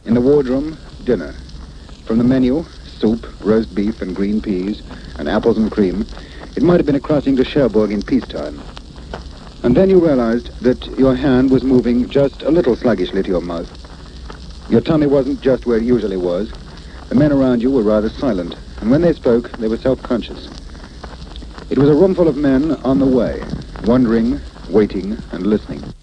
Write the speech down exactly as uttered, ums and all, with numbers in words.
In the wardroom, dinner. From the menu, soup, roast beef and green peas, and apples and cream, it might have been a crossing to Cherbourg in peacetime. And then you realized that your hand was moving just a little sluggishly to your mouth. Your tummy wasn't just where it usually was. The men around you were rather silent, and when they spoke, they were self-conscious. It was a room full of men on the way, wondering, waiting, and listening.